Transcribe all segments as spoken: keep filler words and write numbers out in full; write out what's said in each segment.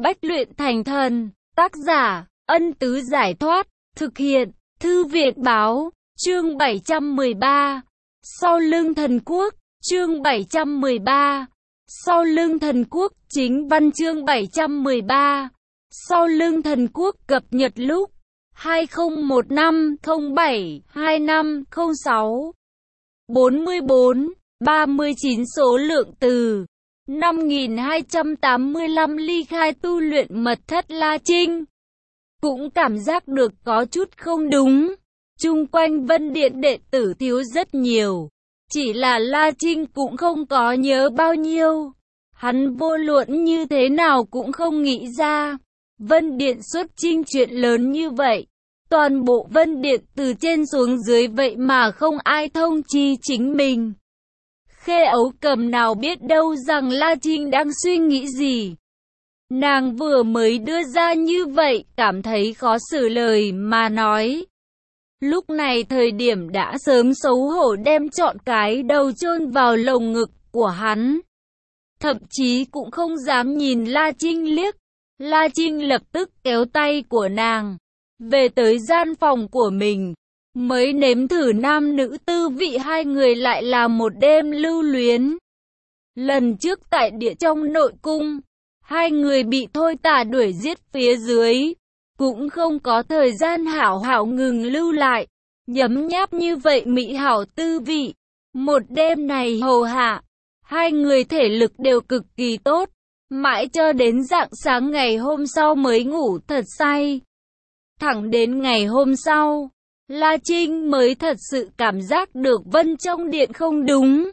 Bách luyện thành thần. Tác giả, Ân Tứ Giải Thoát. Thực hiện, Thư viện Báo. Chương bảy trăm mười ba. Sau lưng thần quốc. Chương bảy trăm mười ba. Sau lưng thần quốc. Chính văn chương bảy trăm mười ba. Sau lưng thần quốc cập nhật lúc hai không một năm không bảy hai năm không sáu. bốn mươi bốn, ba mươi chín số lượng từ. năm nghìn hai trăm tám mươi lăm ly khai tu luyện mật thất La Trinh. Cũng cảm giác được có chút không đúng. Chung quanh Vân Điện đệ tử thiếu rất nhiều. Chỉ là La Trinh cũng không có nhớ bao nhiêu. Hắn vô luận như thế nào cũng không nghĩ ra. Vân Điện xuất chinh chuyện lớn như vậy. Toàn bộ Vân Điện từ trên xuống dưới vậy mà không ai thông chi chính mình. Khê Ấu Cầm nào biết đâu rằng La Trinh đang suy nghĩ gì. Nàng vừa mới đưa ra như vậy, cảm thấy khó xử lời mà nói. Lúc này thời điểm đã sớm xấu hổ đem trọn cái đầu chôn vào lồng ngực của hắn. Thậm chí cũng không dám nhìn La Trinh liếc. La Trinh lập tức kéo tay của nàng về tới gian phòng của mình. Mới nếm thử nam nữ tư vị hai người lại là một đêm lưu luyến. Lần trước tại địa trong nội cung, hai người bị Thôi Tả đuổi giết phía dưới, cũng không có thời gian hảo hảo ngừng lưu lại, nhấm nháp như vậy mỹ hảo tư vị. Một đêm này hầu hạ, hai người thể lực đều cực kỳ tốt, mãi cho đến rạng sáng ngày hôm sau mới ngủ thật say. Thẳng đến ngày hôm sau, La Trinh mới thật sự cảm giác được Vân trong điện không đúng.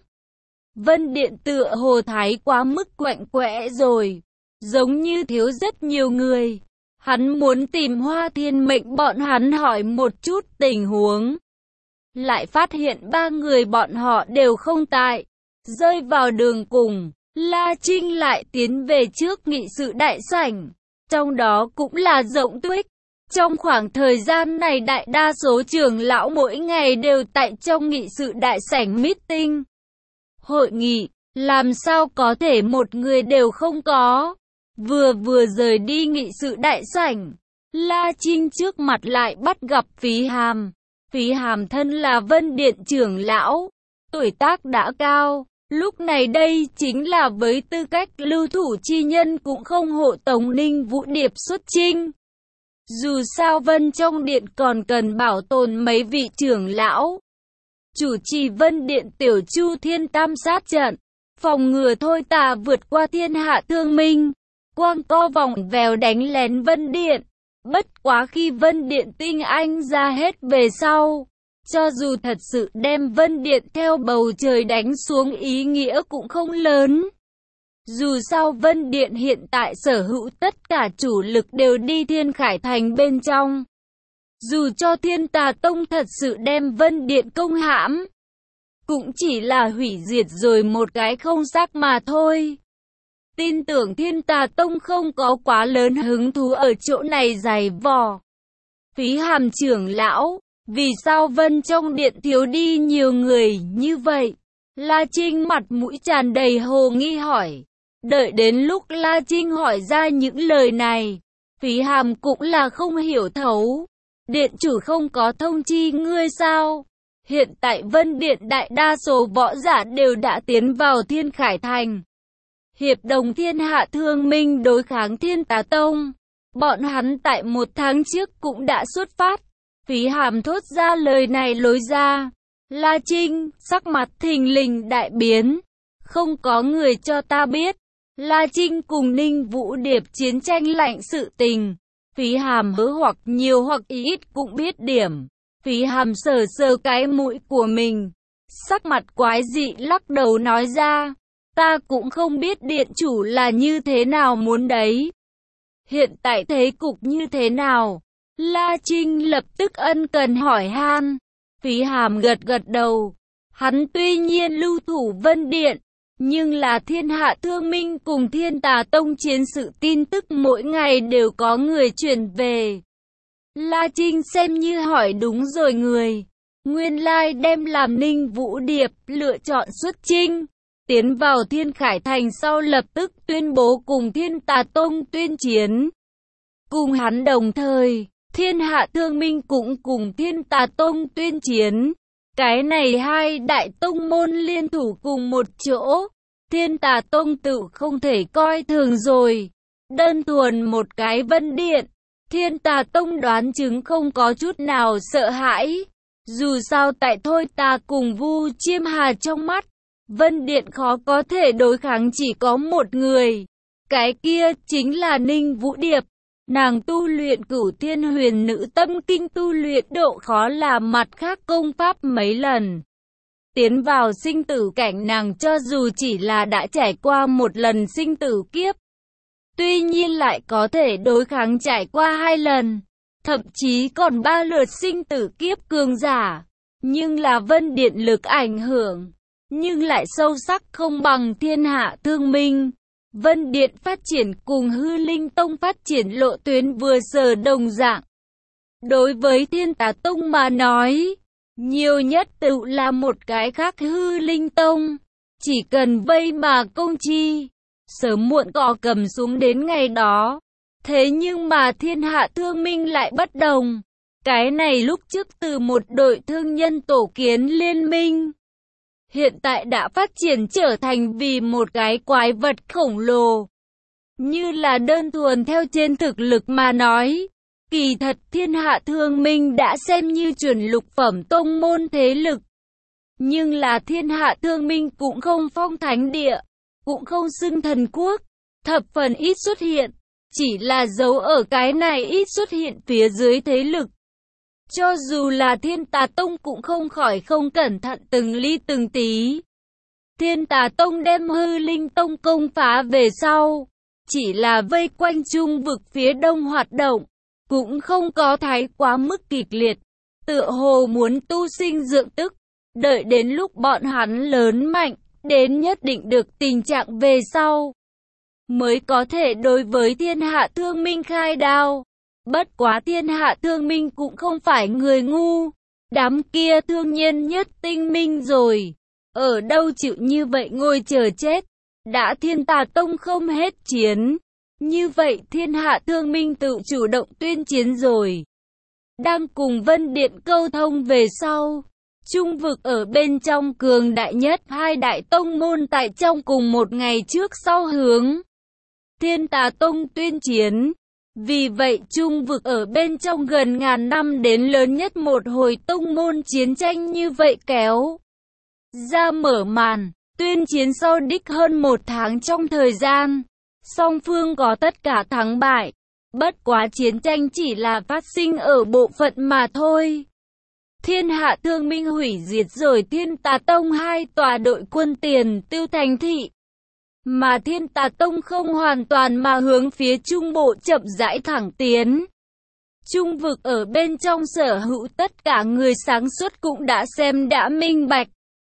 Vân Điện tựa hồ thái quá mức quạnh quẽ rồi, giống như thiếu rất nhiều người. Hắn muốn tìm Hoa Thiên Mệnh bọn hắn hỏi một chút tình huống. Lại phát hiện ba người bọn họ đều không tại. Rơi vào đường cùng, La Trinh lại tiến về trước nghị sự đại sảnh. Trong đó cũng là Rộng Tuyết. Trong khoảng thời gian này đại đa số trưởng lão mỗi ngày đều tại trong nghị sự đại sảnh meeting. Hội nghị, làm sao có thể một người đều không có. Vừa vừa rời đi nghị sự đại sảnh, La Trinh trước mặt lại bắt gặp Phí Hàm. Phí Hàm thân là Vân Điện trưởng lão, tuổi tác đã cao. Lúc này đây chính là với tư cách lưu thủ chi nhân cũng không hộ tống Ninh Vũ Điệp xuất chinh. Dù sao Vân trong điện còn cần bảo tồn mấy vị trưởng lão. Chủ trì Vân Điện tiểu Chu Thiên Tam sát trận, phòng ngừa Thôi Tả vượt qua thiên hạ thương minh, quang co vòng vèo đánh lén Vân Điện. Bất quá khi Vân Điện tinh anh ra hết về sau, cho dù thật sự đem Vân Điện theo bầu trời đánh xuống ý nghĩa cũng không lớn. Dù sao Vân Điện hiện tại sở hữu tất cả chủ lực đều đi Thiên Khải Thành bên trong. Dù cho Thiên Tà Tông thật sự đem Vân Điện công hãm, cũng chỉ là hủy diệt rồi một cái không xác mà thôi. Tin tưởng Thiên Tà Tông không có quá lớn hứng thú ở chỗ này giày vò. Phí Hàm trưởng lão, vì sao Vân trong điện thiếu đi nhiều người như vậy? La Trinh mặt mũi tràn đầy hồ nghi hỏi. Đợi đến lúc La Trinh hỏi ra những lời này, Phí Hàm cũng là không hiểu thấu. Điện chủ không có thông chi ngươi sao? Hiện tại Vân Điện đại đa số võ giả đều đã tiến vào Thiên Khải Thành. Hiệp đồng thiên hạ thương minh đối kháng Thiên Tà Tông. Bọn hắn tại một tháng trước cũng đã xuất phát. Phí Hàm thốt ra lời này lối ra. La Trinh, sắc mặt thình lình đại biến. Không có người cho ta biết. La Trinh cùng Ninh Vũ Điệp chiến tranh lạnh sự tình. Phí Hàm hứa hoặc nhiều hoặc ít cũng biết điểm. Phí Hàm sờ sờ cái mũi của mình. Sắc mặt quái dị lắc đầu nói ra. Ta cũng không biết điện chủ là như thế nào muốn đấy. Hiện tại thế cục như thế nào? La Trinh lập tức ân cần hỏi han. Phí Hàm gật gật đầu. Hắn tuy nhiên lưu thủ Vân Điện, nhưng là thiên hạ thương minh cùng Thiên Tà Tông chiến sự tin tức mỗi ngày đều có người truyền về. La Trinh xem như hỏi đúng rồi người. Nguyên lai đem làm Ninh Vũ Điệp lựa chọn xuất chinh. tiến vào Thiên Khải Thành sau lập tức tuyên bố cùng Thiên Tà Tông tuyên chiến. Cùng hắn đồng thời, Thiên Hạ Thương Minh cũng cùng Thiên Tà Tông tuyên chiến. Cái này hai đại tông môn liên thủ cùng một chỗ, Thiên Tà Tông tự không thể coi thường rồi. Đơn thuần một cái Vân Điện, Thiên Tà Tông đoán chứng không có chút nào sợ hãi. Dù sao tại Thôi Tà cùng Vu Chiêm Hà trong mắt, Vân Điện khó có thể đối kháng chỉ có một người. Cái kia chính là Ninh Vũ Điệp. Nàng tu luyện Cửu Thiên Huyền Nữ Tâm Kinh tu luyện độ khó là mặt khác công pháp mấy lần. Tiến vào sinh tử cảnh nàng cho dù chỉ là đã trải qua một lần sinh tử kiếp, tuy nhiên lại có thể đối kháng trải qua hai lần, thậm chí còn ba lượt sinh tử kiếp cường giả. Nhưng là Vân Điện lực ảnh hưởng, nhưng lại sâu sắc không bằng Thiên Hạ Thương Minh. Vân Điện phát triển cùng Hư Linh Tông phát triển lộ tuyến vừa sở đồng dạng. Đối với Thiên Tà Tông mà nói, nhiều nhất tự là một cái khác Hư Linh Tông. Chỉ cần vây mà công chi, sớm muộn cò cầm xuống đến ngày đó. Thế nhưng mà Thiên Hạ Thương Minh lại bất đồng. Cái này lúc trước từ một đội thương nhân tổ kiến liên minh, hiện tại đã phát triển trở thành vì một cái quái vật khổng lồ. Như là đơn thuần theo trên thực lực mà nói, kỳ thật Thiên Hạ Thương Minh đã xem như chuẩn lục phẩm tông môn thế lực. Nhưng là Thiên Hạ Thương Minh cũng không phong thánh địa, cũng không xưng thần quốc, thập phần ít xuất hiện, chỉ là giấu ở cái này ít xuất hiện phía dưới thế lực. Cho dù là Thiên Tà Tông cũng không khỏi không cẩn thận từng ly từng tí. Thiên Tà Tông đem Hư Linh Tông công phá về sau, chỉ là vây quanh trung vực phía đông hoạt động, cũng không có thái quá mức kịch liệt, tựa hồ muốn tu sinh dưỡng tức, đợi đến lúc bọn hắn lớn mạnh, đến nhất định được tình trạng về sau, mới có thể đối với Thiên Hạ Thương Minh khai đao. Bất quá Thiên Hạ Thương Minh cũng không phải người ngu, đám kia thương nhân nhất tinh minh rồi, ở đâu chịu như vậy ngồi chờ chết. Đã Thiên Tà Tông không hết chiến, như vậy Thiên Hạ Thương Minh tự chủ động tuyên chiến rồi. Đang cùng Vân Điện câu thông về sau, trung vực ở bên trong cường đại nhất hai đại tông môn tại trong cùng một ngày trước sau hướng Thiên Tà Tông tuyên chiến. Vì vậy trung vực ở bên trong gần ngàn năm đến lớn nhất một hồi tông môn chiến tranh như vậy kéo ra mở màn. Tuyên chiến sau đích hơn một tháng trong thời gian, song phương có tất cả thắng bại. Bất quá chiến tranh chỉ là phát sinh ở bộ phận mà thôi. Thiên Hạ Thương Minh hủy diệt rồi Thiên Tà Tông hai tòa đội quân tiền tiêu thành thị. Mà Thiên Tà Tông không hoàn toàn mà hướng phía trung bộ chậm rãi thẳng tiến. Trung vực ở bên trong sở hữu tất cả người sáng suốt cũng đã xem đã minh bạch.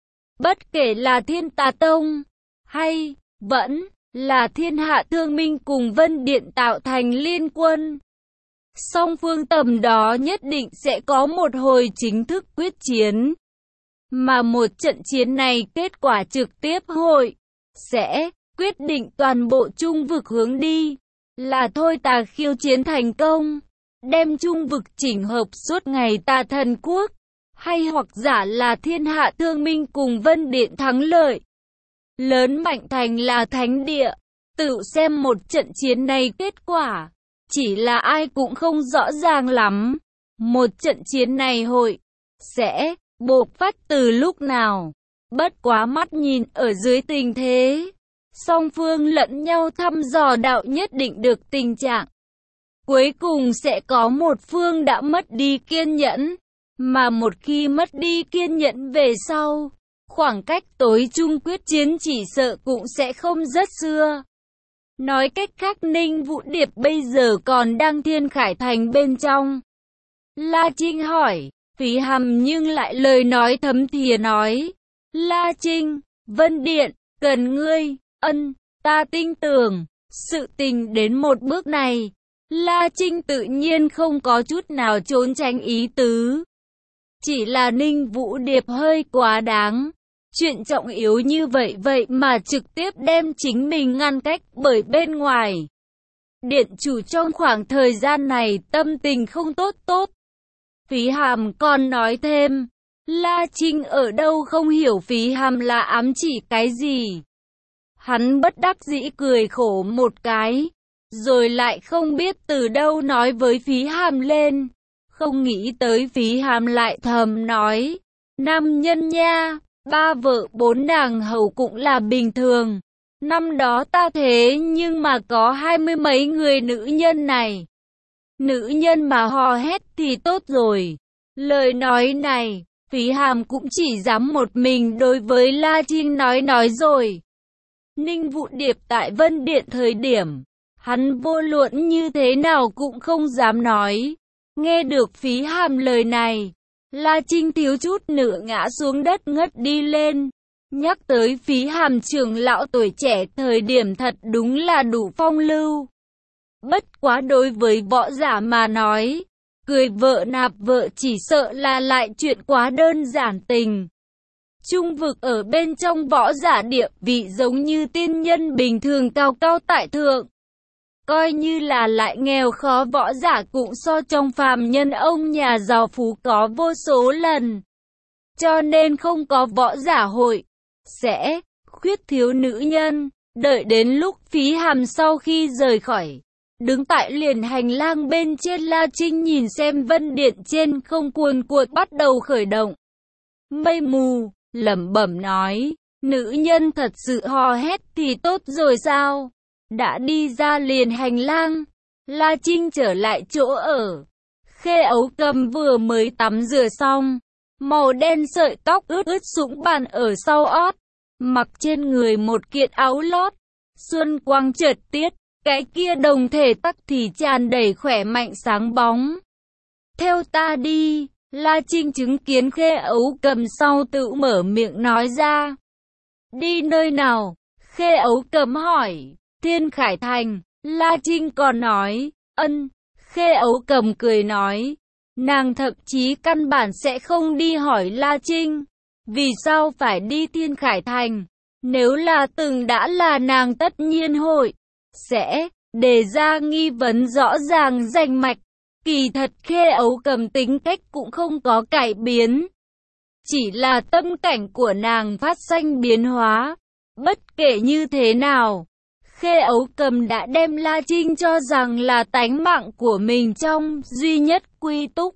Bất kể là Thiên Tà Tông, hay vẫn là Thiên Hạ Thương Minh cùng Vân Điện tạo thành liên quân, song phương tầm đó nhất định sẽ có một hồi chính thức quyết chiến. Mà một trận chiến này kết quả trực tiếp hội sẽ quyết định toàn bộ trung vực hướng đi. Là Thôi Tà khiêu chiến thành công, đem trung vực chỉnh hợp suốt ngày Tà Thần Quốc, hay hoặc giả là Thiên Hạ Thương Minh cùng Vân Điện thắng lợi, lớn mạnh thành là thánh địa. Tự xem một trận chiến này kết quả, chỉ là ai cũng không rõ ràng lắm. Một trận chiến này hội sẽ bộc phát từ lúc nào. Bất quá mắt nhìn ở dưới tình thế, song phương lẫn nhau thăm dò đạo nhất định được tình trạng. Cuối cùng sẽ có một phương đã mất đi kiên nhẫn. Mà một khi mất đi kiên nhẫn về sau, khoảng cách tối trung quyết chiến chỉ sợ cũng sẽ không rất xưa. Nói cách khác Ninh Vũ Điệp bây giờ còn đang Thiên Khải Thành bên trong. La Trinh hỏi, Phí Hầm nhưng lại lời nói thấm thìa nói. La Trinh, Vân Điện, cần ngươi, ân, ta tin tưởng, sự tình đến một bước này. La Trinh tự nhiên không có chút nào trốn tránh ý tứ. Chỉ là Ninh Vũ Điệp hơi quá đáng. Chuyện trọng yếu như vậy vậy mà trực tiếp đem chính mình ngăn cách bởi bên ngoài. Điện chủ trong khoảng thời gian này tâm tình không tốt tốt. Phí Hàm còn nói thêm, La Trinh ở đâu không hiểu Phí Hàm là ám chỉ cái gì. Hắn bất đắc dĩ cười khổ một cái, rồi lại không biết từ đâu nói với Phí Hàm lên. Không nghĩ tới Phí Hàm lại thầm nói, nam nhân nha, ba vợ bốn nàng hầu cũng là bình thường. Năm đó ta thế nhưng mà có hai mươi mấy người nữ nhân này. Nữ nhân mà hò hét thì tốt rồi. Lời nói này, Phí Hàm cũng chỉ dám một mình đối với La Trinh nói nói rồi. Ninh Vũ Điệp tại Vân Điện thời điểm, hắn vô luận như thế nào cũng không dám nói. Nghe được Phí Hàm lời này, La Trinh thiếu chút nữa ngã xuống đất ngất đi lên. Nhắc tới Phí Hàm trưởng lão tuổi trẻ thời điểm thật đúng là đủ phong lưu. Bất quá đối với võ giả mà nói, cười vợ nạp vợ chỉ sợ là lại chuyện quá đơn giản tình. Trung vực ở bên trong võ giả địa vị giống như tiên nhân bình thường cao cao tại thượng. Coi như là lại nghèo khó võ giả cũng so trong phàm nhân ông nhà giàu phú có vô số lần. Cho nên không có võ giả hội, sẽ khuyết thiếu nữ nhân. Đợi đến lúc Phí Hàm sau khi rời khỏi, đứng tại liền hành lang bên trên, La Trinh nhìn xem Vân Điện trên không cuồn cuộn bắt đầu khởi động. Mây mù, lẩm bẩm nói, nữ nhân thật sự hò hét thì tốt rồi sao? Đã đi ra liền hành lang, La Trinh trở lại chỗ ở. Khê Ấu Cầm vừa mới tắm rửa xong, màu đen sợi tóc ướt ướt sũng bàn ở sau ót, mặc trên người một kiện áo lót, xuân quang chợt tiết, cái kia đồng thể tắc thì tràn đầy khỏe mạnh sáng bóng. Theo ta đi, La Trinh chứng kiến Khê Ấu Cầm sau tự mở miệng nói ra. Đi nơi nào? Khê Ấu Cầm hỏi. Thiên Khải Thành. La Trinh còn nói, ân. Khê Ấu Cầm cười nói, nàng thậm chí căn bản sẽ không đi hỏi La Trinh, vì sao phải đi Thiên Khải Thành. Nếu là từng đã là nàng tất nhiên hội sẽ đề ra nghi vấn rõ ràng rành mạch. Kỳ thật Khê Ấu Cầm tính cách cũng không có cải biến, chỉ là tâm cảnh của nàng phát sinh biến hóa. Bất kể như thế nào, Khê Ấu Cầm đã đem La Trinh cho rằng là tánh mạng của mình trong duy nhất quy túc.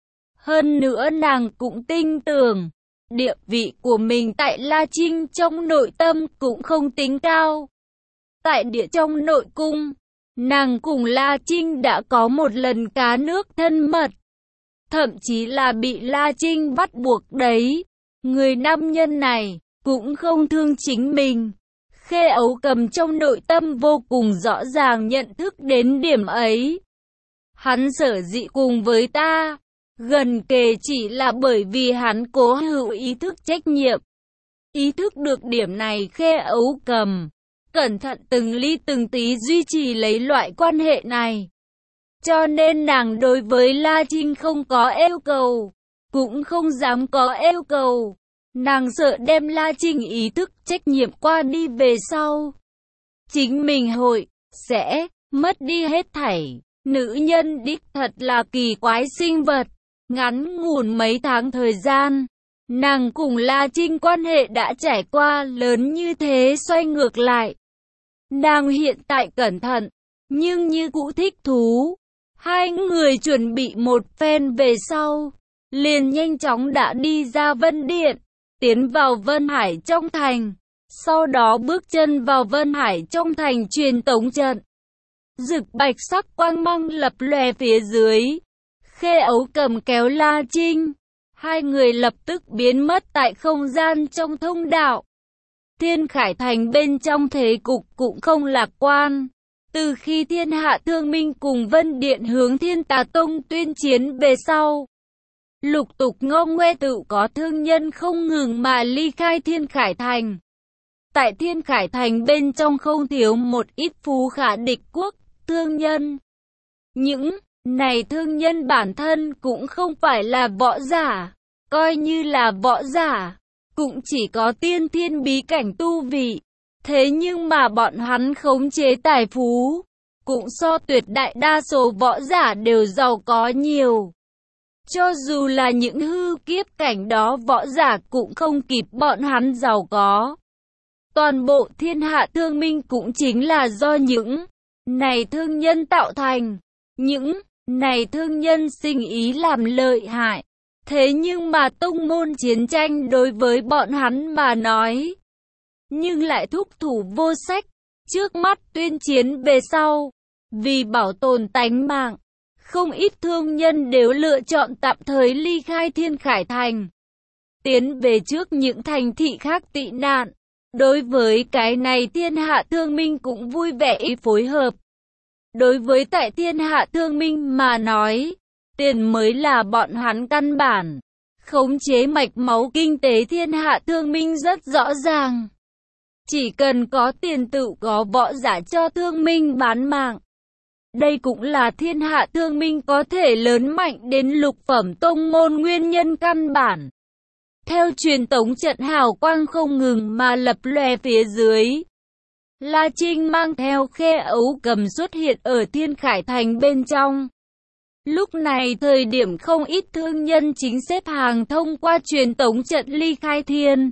Hơn nữa nàng cũng tin tưởng, địa vị của mình tại La Trinh trong nội tâm cũng không tính cao. Tại địa trong nội cung, nàng cùng La Trinh đã có một lần cá nước thân mật, thậm chí là bị La Trinh bắt buộc đấy. Người nam nhân này cũng không thương chính mình. Khê Ấu Cầm trong nội tâm vô cùng rõ ràng nhận thức đến điểm ấy. Hắn sở dĩ cùng với ta gần kề chỉ là bởi vì hắn cố hữu ý thức trách nhiệm. Ý thức được điểm này, Khê Ấu Cầm cẩn thận từng ly từng tí duy trì lấy loại quan hệ này. Cho nên nàng đối với La Trinh không có yêu cầu, cũng không dám có yêu cầu. Nàng sợ đem La Trinh ý thức trách nhiệm qua đi về sau, chính mình hội sẽ mất đi hết thảy. Nữ nhân đích thật là kỳ quái sinh vật. Ngắn ngủn mấy tháng thời gian, nàng cùng La Trinh quan hệ đã trải qua lớn như thế xoay ngược lại. Nàng hiện tại cẩn thận, nhưng như cũ thích thú. Hai người chuẩn bị một phen về sau, liền nhanh chóng đã đi ra Vân Điện, tiến vào Vân Hải trong thành. Sau đó bước chân vào Vân Hải trong thành truyền tống trận. Rực bạch sắc quang mang lập lòe phía dưới. Khê Ấu Cầm kéo La Trinh, hai người lập tức biến mất tại không gian trong thông đạo. Thiên Khải Thành bên trong thế cục cũng không lạc quan. Từ khi Thiên Hạ Thương Minh cùng Vân Điện hướng Thiên Tà Tông tuyên chiến về sau, lục tục ngô ngoe tự có thương nhân không ngừng mà ly khai Thiên Khải Thành. Tại Thiên Khải Thành bên trong không thiếu một ít phú khả địch quốc thương nhân. Những này thương nhân bản thân cũng không phải là võ giả, coi như là võ giả, cũng chỉ có tiên thiên bí cảnh tu vị. Thế nhưng mà bọn hắn khống chế tài phú, cũng so tuyệt đại đa số võ giả đều giàu có nhiều. Cho dù là những hư kiếp cảnh đó võ giả cũng không kịp bọn hắn giàu có. Toàn bộ thiên hạ thương minh cũng chính là do những này thương nhân tạo thành. Những này thương nhân sinh ý làm lợi hại. Thế nhưng mà tông môn chiến tranh đối với bọn hắn mà nói, nhưng lại thúc thủ vô sách. Trước mắt tuyên chiến về sau, vì bảo tồn tánh mạng, không ít thương nhân đều lựa chọn tạm thời ly khai Thiên Khải Thành, tiến về trước những thành thị khác tị nạn. Đối với cái này thiên hạ thương minh cũng vui vẻ phối hợp. Đối với tại thiên hạ thương minh mà nói, tiền mới là bọn hắn căn bản. Khống chế mạch máu kinh tế thiên hạ thương minh rất rõ ràng. Chỉ cần có tiền tự có võ giả cho thương minh bán mạng. Đây cũng là thiên hạ thương minh có thể lớn mạnh đến lục phẩm tông môn nguyên nhân căn bản. Theo truyền tống trận hào quang không ngừng mà lập lòe phía dưới, La Trinh mang theo Khe Ấu Cầm xuất hiện ở Thiên Khải Thành bên trong. Lúc này thời điểm không ít thương nhân chính xếp hàng thông qua truyền tống trận ly khai Thiên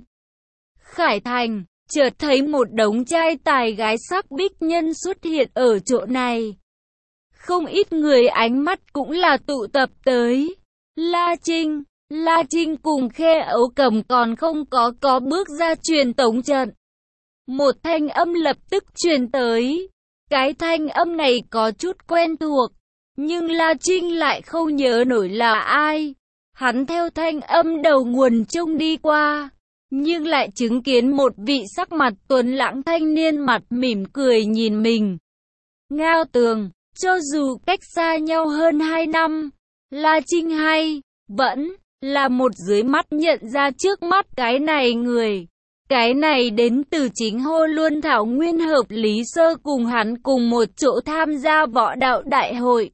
Khải Thành, chợt thấy một đống trai tài gái sắc bích nhân xuất hiện ở chỗ này. Không ít người ánh mắt cũng là tụ tập tới La Trinh. La Trinh cùng Khe Ấu Cầm còn không có có bước ra truyền tống trận. Một thanh âm lập tức truyền tới. Cái thanh âm này có chút quen thuộc, nhưng La Trinh lại không nhớ nổi là ai. Hắn theo thanh âm đầu nguồn trông đi qua, nhưng lại chứng kiến một vị sắc mặt tuấn lãng thanh niên mặt mỉm cười nhìn mình. Ngao Tường, cho dù cách xa nhau hơn hai năm, La Trinh hay vẫn là một dưới mắt nhận ra trước mắt cái này người. Cái này đến từ chính Hô Luân Thảo Nguyên Hợp Lý Sơ cùng hắn cùng một chỗ tham gia võ đạo đại hội.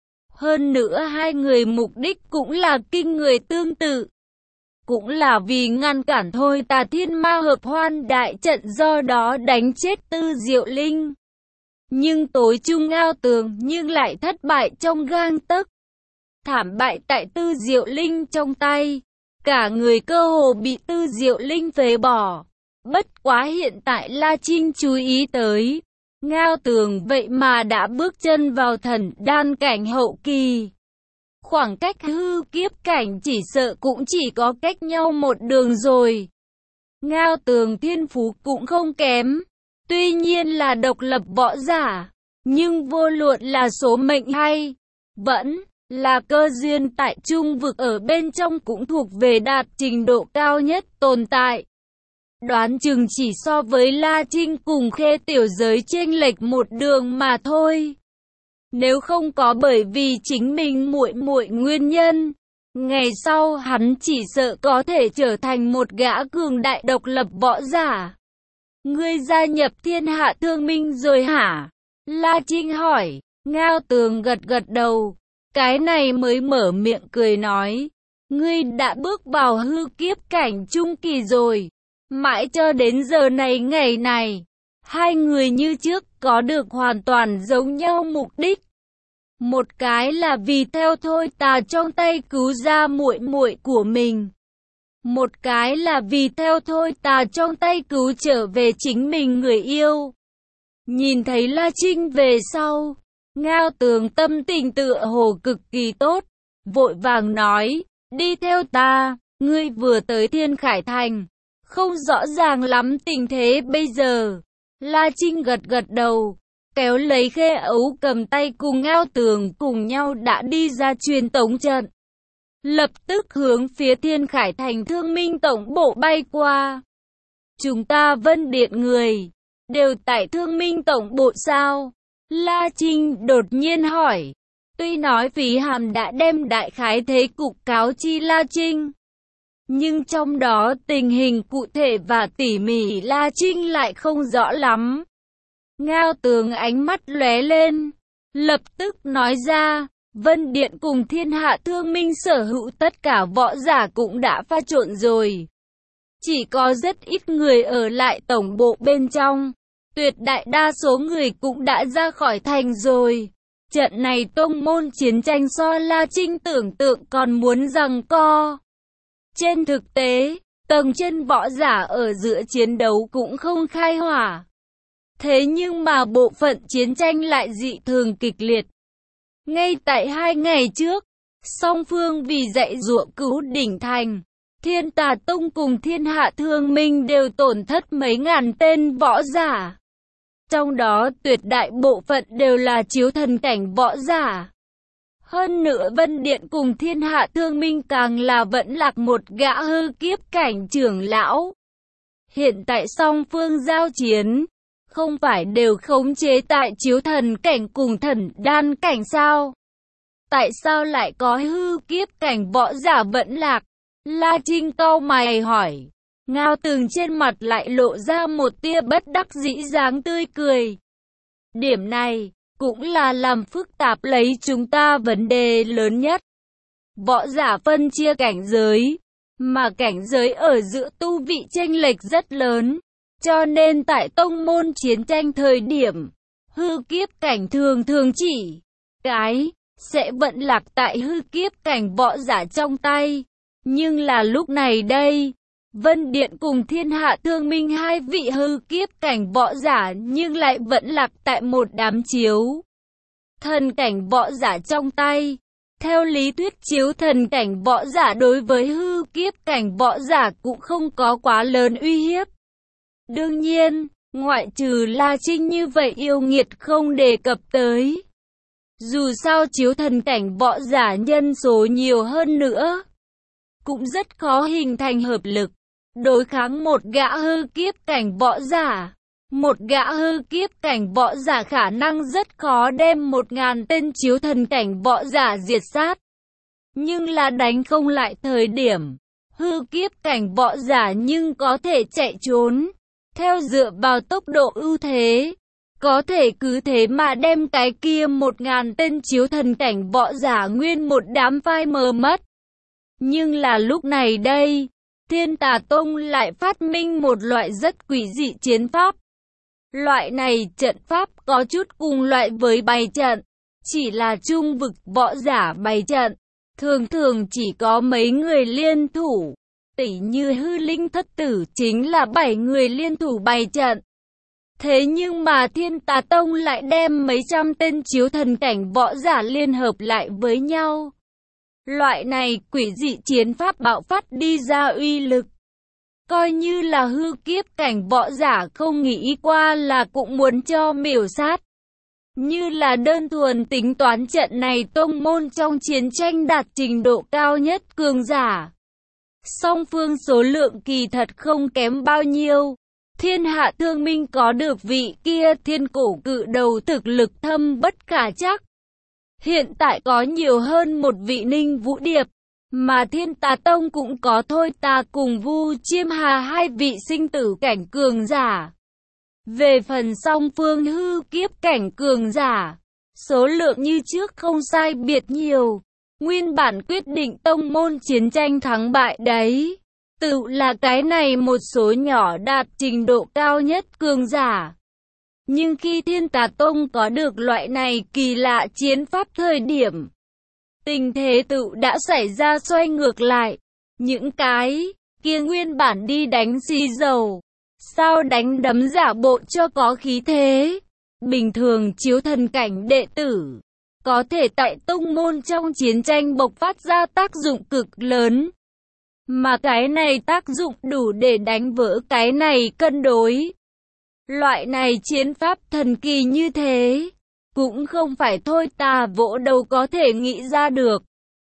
Hơn nữa hai người mục đích cũng là kinh người tương tự. Cũng là vì ngăn cản Thôi Tà Thiên Ma hợp hoan đại trận, do đó đánh chết Tư Diệu Linh. Nhưng tối trung Ngao Tường nhưng lại thất bại trong gang tấc. Thảm bại tại Tư Diệu Linh trong tay. Cả người cơ hồ bị Tư Diệu Linh phế bỏ. Bất quá hiện tại La Trinh chú ý tới, Ngao Tường vậy mà đã bước chân vào thần đan cảnh hậu kỳ. Khoảng cách hư kiếp cảnh chỉ sợ cũng chỉ có cách nhau một đường rồi. Ngao Tường thiên phú cũng không kém, tuy nhiên là độc lập võ giả, nhưng vô luận là số mệnh hay vẫn là cơ duyên tại trung vực ở bên trong cũng thuộc về đạt trình độ cao nhất tồn tại. Đoán chừng chỉ so với La Trinh cùng Khê Tiểu Giới chênh lệch một đường mà thôi. Nếu không có bởi vì chính mình muội muội nguyên nhân, ngày sau hắn chỉ sợ có thể trở thành một gã cường đại độc lập võ giả. Ngươi gia nhập thiên hạ thương minh rồi hả? La Trinh hỏi. Ngao Tường gật gật đầu. Cái này mới mở miệng cười nói. Ngươi đã bước vào hư kiếp cảnh trung kỳ rồi. Mãi cho đến giờ này ngày này, hai người như trước có được hoàn toàn giống nhau mục đích. Một cái là vì theo Thôi Tà trong tay cứu ra muội muội của mình. Một cái là vì theo Thôi Tà trong tay cứu trở về chính mình người yêu. Nhìn thấy La Trinh về sau, Ngao Tường tâm tình tựa hồ cực kỳ tốt, vội vàng nói, đi theo ta, ngươi vừa tới Thiên Khải Thành, không rõ ràng lắm tình thế bây giờ. La Trinh gật gật đầu, kéo lấy Khê Ấu Cầm tay cùng Ngao Tường cùng nhau đã đi ra truyền tống trận. Lập tức hướng phía Thiên Khải Thành Thương Minh Tổng bộ bay qua. Chúng ta Vân Điện người, đều tại Thương Minh Tổng bộ sao? La Trinh đột nhiên hỏi. Tuy nói Phí Hàm đã đem đại khái thế cục cáo chi La Trinh, nhưng trong đó tình hình cụ thể và tỉ mỉ La Trinh lại không rõ lắm. Ngao Tường ánh mắt lóe lên, lập tức nói ra, Vân Điện cùng thiên hạ thương minh sở hữu tất cả võ giả cũng đã pha trộn rồi. chỉ có rất ít người ở lại tổng bộ bên trong. Tuyệt đại đa số người cũng đã ra khỏi thành rồi. Trận này tông môn chiến tranh so La Trinh tưởng tượng còn muốn giằng co. Trên thực tế, tầng trên võ giả ở giữa chiến đấu cũng không khai hỏa. Thế nhưng mà bộ phận chiến tranh lại dị thường kịch liệt. Ngay tại hai ngày trước, song phương vì dạy dụa cứu đỉnh thành, Thiên Tà Tông cùng Thiên Hạ Thương Minh đều tổn thất mấy ngàn tên võ giả. Trong đó tuyệt đại bộ phận đều là chiếu thần cảnh võ giả. Hơn nữa Vân Điện cùng Thiên Hạ Thương Minh càng là vẫn lạc một gã hư kiếp cảnh trưởng lão. Hiện tại song phương giao chiến, không phải đều khống chế tại chiếu thần cảnh cùng thần đan cảnh sao? Tại sao lại có hư kiếp cảnh võ giả vẫn lạc? La Trinh cau mày hỏi. Ngao Tường trên mặt lại lộ ra một tia bất đắc dĩ dáng tươi cười. Điểm này cũng là làm phức tạp lấy chúng ta vấn đề lớn nhất. Võ giả phân chia cảnh giới, mà cảnh giới ở giữa tu vị chênh lệch rất lớn. Cho nên tại tông môn chiến tranh thời điểm, hư kiếp cảnh thường thường chỉ cái sẽ vận lạc tại hư kiếp cảnh võ giả trong tay. Nhưng là lúc này đây, Vân Điện cùng Thiên Hạ Thương Minh hai vị hư kiếp cảnh võ giả nhưng lại vẫn lạc tại một đám chiếu thần cảnh võ giả trong tay. Theo lý thuyết chiếu thần cảnh võ giả đối với hư kiếp cảnh võ giả cũng không có quá lớn uy hiếp. Đương nhiên, ngoại trừ La Trinh như vậy yêu nghiệt không đề cập tới. Dù sao chiếu thần cảnh võ giả nhân số nhiều hơn nữa, cũng rất khó hình thành hợp lực, đối kháng một gã hư kiếp cảnh võ giả. Một gã hư kiếp cảnh võ giả khả năng rất khó đem một ngàn tên chiếu thần cảnh võ giả diệt sát. Nhưng là đánh không lại thời điểm, hư kiếp cảnh võ giả nhưng có thể chạy trốn. Theo dựa vào tốc độ ưu thế, có thể cứ thế mà đem cái kia một ngàn tên chiếu thần cảnh võ giả nguyên một đám phai mờ mất. Nhưng là lúc này đây, Thiên Tà Tông lại phát minh một loại rất quỷ dị chiến pháp. Loại này trận pháp có chút cùng loại với bày trận, chỉ là trung vực võ giả bày trận, thường thường chỉ có mấy người liên thủ. Tỷ như Hư Linh Thất Tử chính là bảy người liên thủ bày trận. Thế nhưng mà Thiên Tà Tông lại đem mấy trăm tên chiếu thần cảnh võ giả liên hợp lại với nhau. Loại này quỷ dị chiến pháp bạo phát đi ra uy lực, coi như là hư kiếp cảnh võ giả không nghĩ qua là cũng muốn cho miểu sát. Như là đơn thuần tính toán trận này tông môn trong chiến tranh đạt trình độ cao nhất cường giả. Song phương số lượng kỳ thật không kém bao nhiêu. Thiên Hạ Thương Minh có được vị kia thiên cổ cự đầu thực lực thâm bất khả trắc. Hiện tại có nhiều hơn một vị Ninh Vũ Điệp, mà Thiên Tà Tông cũng có Thôi Tà cùng Vu Chiêm Hà hai vị sinh tử cảnh cường giả. Về phần song phương hư kiếp cảnh cường giả, số lượng như trước không sai biệt nhiều. Nguyên bản quyết định tông môn chiến tranh thắng bại đấy, tự là cái này một số nhỏ đạt trình độ cao nhất cường giả. Nhưng khi Thiên Tà Tông có được loại này kỳ lạ chiến pháp thời điểm, tình thế tự đã xảy ra xoay ngược lại. Những cái kia nguyên bản đi đánh xì dầu, sao đánh đấm giả bộ cho có khí thế. Bình thường chiếu thần cảnh đệ tử, có thể tại tông môn trong chiến tranh bộc phát ra tác dụng cực lớn. Mà cái này tác dụng đủ để đánh vỡ cái này cân đối. Loại này chiến pháp thần kỳ như thế, cũng không phải Thôi Tà vỗ đầu có thể nghĩ ra được.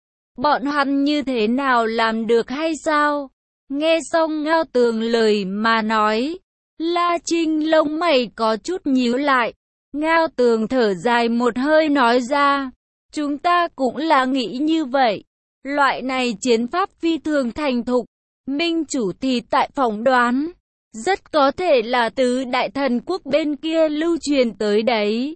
Bọn hắn như thế nào làm được hay sao? Nghe xong Ngao Tường lời mà nói, La Trinh lông mày có chút nhíu lại. Ngao Tường thở dài một hơi nói ra, chúng ta cũng là nghĩ như vậy. Loại này chiến pháp phi thường thành thục, minh chủ thì tại phỏng đoán, rất có thể là tứ đại thần quốc bên kia lưu truyền tới đấy.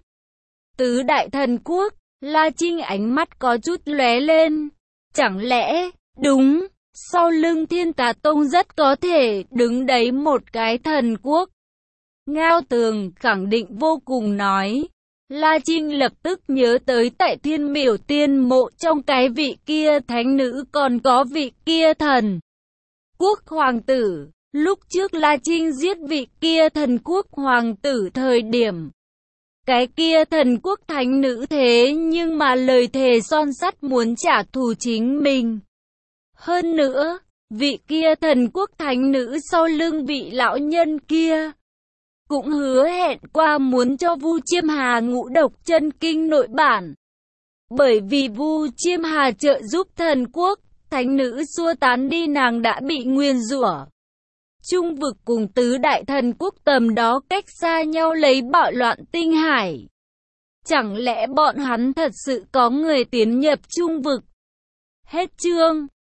Tứ đại thần quốc, La Trinh ánh mắt có chút lóe lên. Chẳng lẽ, đúng, sau lưng Thiên Tà Tông rất có thể đứng đấy một cái thần quốc. Ngao Tường khẳng định vô cùng nói. La Trinh lập tức nhớ tới tại Thiên Miểu Tiên mộ trong cái vị kia thánh nữ còn có vị kia thần quốc hoàng tử. Lúc trước La Trinh giết vị kia thần quốc hoàng tử thời điểm, cái kia thần quốc thánh nữ thế nhưng mà lời thề son sắt muốn trả thù chính mình. Hơn nữa, vị kia thần quốc thánh nữ sau lưng vị lão nhân kia cũng hứa hẹn qua muốn cho Vu Chiêm Hà ngũ độc chân kinh nội bản. Bởi vì Vu Chiêm Hà trợ giúp thần quốc thánh nữ xua tán đi nàng đã bị nguyền rủa. Trung vực cùng tứ đại thần quốc tầm đó cách xa nhau lấy bạo loạn tinh hải. Chẳng lẽ bọn hắn thật sự có người tiến nhập trung vực? Hết chương.